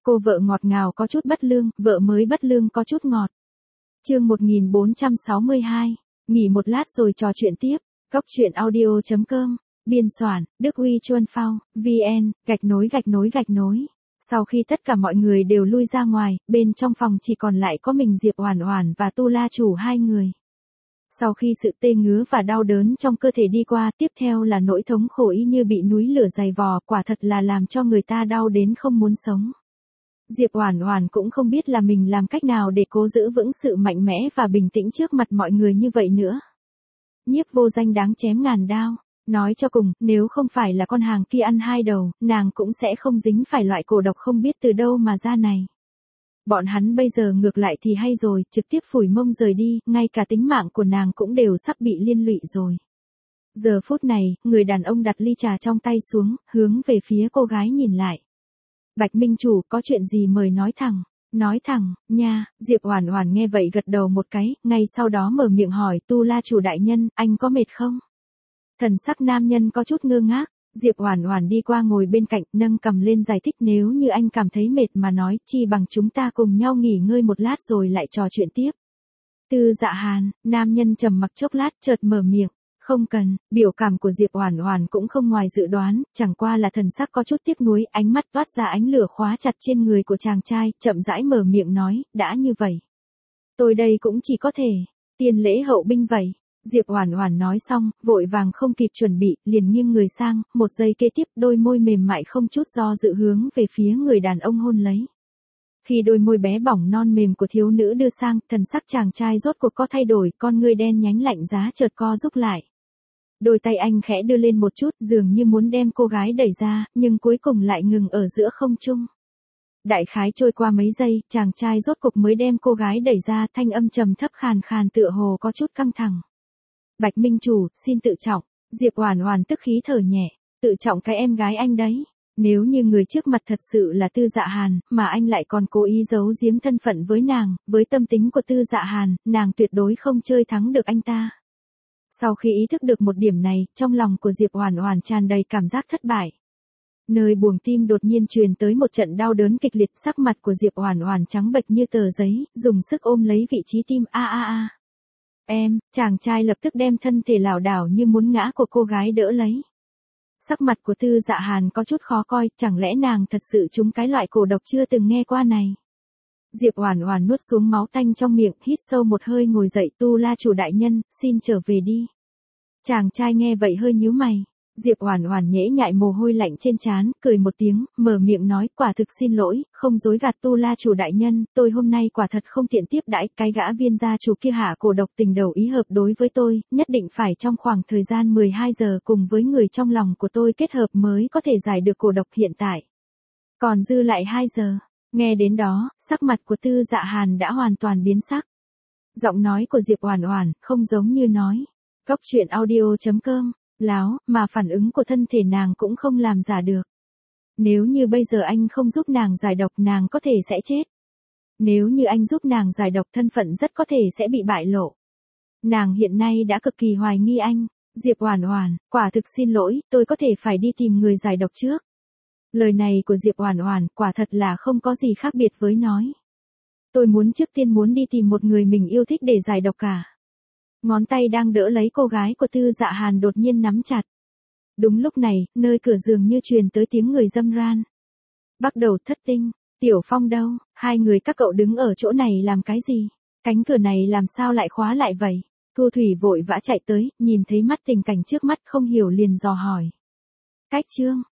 Cô vợ ngọt ngào có chút bất lương, vợ mới bất lương có chút ngọt. Chương 1462. Nghỉ một lát rồi trò chuyện tiếp. Góc truyện audio.com. Biên soạn, Đức Huy Chuân Phao, VN, _. Sau khi tất cả mọi người đều lui ra ngoài, bên trong phòng chỉ còn lại có mình Diệp Oản Oản và Tu La Chủ hai người. Sau khi sự tê ngứa và đau đớn trong cơ thể đi qua, tiếp theo là nỗi thống khổ y như bị núi lửa dày vò, quả thật là làm cho người ta đau đến không muốn sống. Diệp Oản Oản cũng không biết là mình làm cách nào để cố giữ vững sự mạnh mẽ và bình tĩnh trước mặt mọi người như vậy nữa. Nhiếp Vô Danh đáng chém ngàn đao. Nói cho cùng, nếu không phải là con hàng kia ăn hai đầu, nàng cũng sẽ không dính phải loại cổ độc không biết từ đâu mà ra này. Bọn hắn bây giờ ngược lại thì hay rồi, trực tiếp phủi mông rời đi, ngay cả tính mạng của nàng cũng đều sắp bị liên lụy rồi. Giờ phút này, người đàn ông đặt ly trà trong tay xuống, hướng về phía cô gái nhìn lại. Bạch Minh Chủ, có chuyện gì mời nói thẳng. Nói thẳng, nha, Diệp Oản Oản nghe vậy gật đầu một cái, ngay sau đó mở miệng hỏi Tu La Chủ đại nhân, anh có mệt không? Thần sắc nam nhân có chút ngơ ngác, Diệp Oản Oản đi qua ngồi bên cạnh, nâng cằm lên giải thích nếu như anh cảm thấy mệt mà nói, chi bằng chúng ta cùng nhau nghỉ ngơi một lát rồi lại trò chuyện tiếp. Tư Dạ Hàn, nam nhân trầm mặc chốc lát chợt mở miệng, không cần, biểu cảm của Diệp Oản Oản cũng không ngoài dự đoán, chẳng qua là thần sắc có chút tiếc nuối, ánh mắt toát ra ánh lửa khóa chặt trên người của chàng trai, chậm rãi mở miệng nói, đã như vậy. Tôi đây cũng chỉ có thể, tiền lễ hậu binh vậy. Diệp Oản Oản nói xong, vội vàng không kịp chuẩn bị, liền nghiêng người sang, một giây kế tiếp đôi môi mềm mại không chút do dự hướng về phía người đàn ông hôn lấy. Khi đôi môi bé bỏng non mềm của thiếu nữ đưa sang, thần sắc chàng trai rốt cuộc có thay đổi, con ngươi đen nhánh lạnh giá chợt co rúm lại. Đôi tay anh khẽ đưa lên một chút, dường như muốn đem cô gái đẩy ra, nhưng cuối cùng lại ngừng ở giữa không trung. Đại khái trôi qua mấy giây, chàng trai rốt cuộc mới đem cô gái đẩy ra, thanh âm trầm thấp khàn khàn tựa hồ có chút căng thẳng. Bạch Minh Chủ, xin tự trọng. Diệp Oản Oản tức khí thở nhẹ, tự trọng cái em gái anh đấy. Nếu như người trước mặt thật sự là Tư Dạ Hàn, mà anh lại còn cố ý giấu giếm thân phận với nàng, với tâm tính của Tư Dạ Hàn, nàng tuyệt đối không chơi thắng được anh ta. Sau khi ý thức được một điểm này, trong lòng của Diệp Oản Oản tràn đầy cảm giác thất bại. Nơi buồng tim đột nhiên truyền tới một trận đau đớn kịch liệt, sắc mặt của Diệp Oản Oản trắng bệch như tờ giấy, dùng sức ôm lấy vị trí tim a. Em, chàng trai lập tức đem thân thể lảo đảo như muốn ngã của cô gái đỡ lấy. Sắc mặt của Tư Dạ Hàn có chút khó coi, chẳng lẽ nàng thật sự trúng cái loại cổ độc chưa từng nghe qua này. Diệp Oản Oản nuốt xuống máu tanh trong miệng, hít sâu một hơi ngồi dậy, Tu La Chủ đại nhân, xin trở về đi. Chàng trai nghe vậy hơi nhíu mày. Diệp Oản Oản nhễ nhại mồ hôi lạnh trên trán, cười một tiếng, mở miệng nói, quả thực xin lỗi, không dối gạt Tu La Chủ đại nhân, tôi hôm nay quả thật không tiện tiếp đãi, cái gã viên gia chủ kia hạ cổ độc tình đầu ý hợp đối với tôi, nhất định phải trong khoảng thời gian 12 giờ cùng với người trong lòng của tôi kết hợp mới có thể giải được cổ độc hiện tại. Còn dư lại 2 giờ. Nghe đến đó, sắc mặt của Tư Dạ Hàn đã hoàn toàn biến sắc. Giọng nói của Diệp Oản Oản không giống như nói. Góc truyện audio.com. Láo, mà phản ứng của thân thể nàng cũng không làm giả được. Nếu như bây giờ anh không giúp nàng giải độc, nàng có thể sẽ chết. Nếu như anh giúp nàng giải độc, thân phận rất có thể sẽ bị bại lộ. Nàng hiện nay đã cực kỳ hoài nghi anh. Diệp Oản Oản, quả thực xin lỗi, tôi có thể phải đi tìm người giải độc trước. Lời này của Diệp Oản Oản quả thật là không có gì khác biệt với nói. Tôi trước tiên muốn đi tìm một người mình yêu thích để giải độc cả. Ngón tay đang đỡ lấy cô gái của Tư Dạ Hàn đột nhiên nắm chặt. Đúng lúc này, nơi cửa giường như truyền tới tiếng người râm ran. Bắt đầu Thất Tinh, Tiểu Phong đâu, hai người các cậu đứng ở chỗ này làm cái gì? Cánh cửa này làm sao lại khóa lại vậy? Thu Thủy vội vã chạy tới, nhìn thấy mắt tình cảnh trước mắt không hiểu liền dò hỏi. Cách Trương,